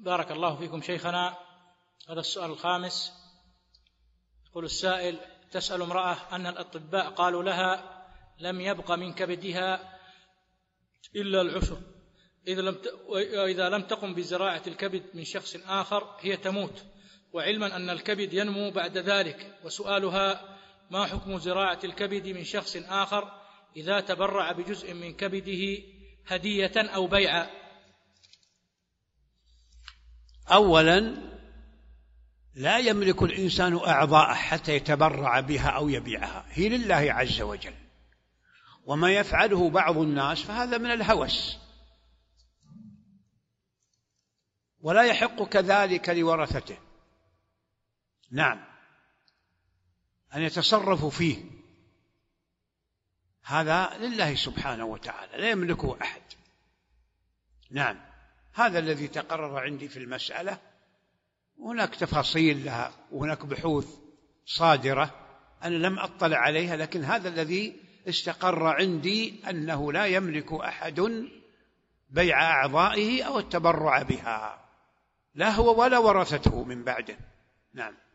بارك الله فيكم شيخنا. هذا السؤال الخامس، يقول السائل: تسأل امرأة أن الأطباء قالوا لها لم يبق من كبدها إلا العشر، إذا لم تقم بزراعة الكبد من شخص آخر هي تموت، وعلما أن الكبد ينمو بعد ذلك، وسؤالها: ما حكم زراعة الكبد من شخص آخر إذا تبرع بجزء من كبده هدية أو بيعا؟ أولا، لا يملك الإنسان أعضاء حتى يتبرع بها أو يبيعها، هي لله عز وجل، وما يفعله بعض الناس فهذا من الهوس، ولا يحق كذلك لورثته، نعم، أن يتصرفوا فيه، هذا لله سبحانه وتعالى لا يملكه أحد. نعم، هذا الذي تقرر عندي في المسألة، هناك تفاصيل لها وهناك بحوث صادرة أنا لم أطلع عليها، لكن هذا الذي استقر عندي أنه لا يملك أحد بيع أعضائه أو التبرع بها، لا هو ولا ورثته من بعده. نعم.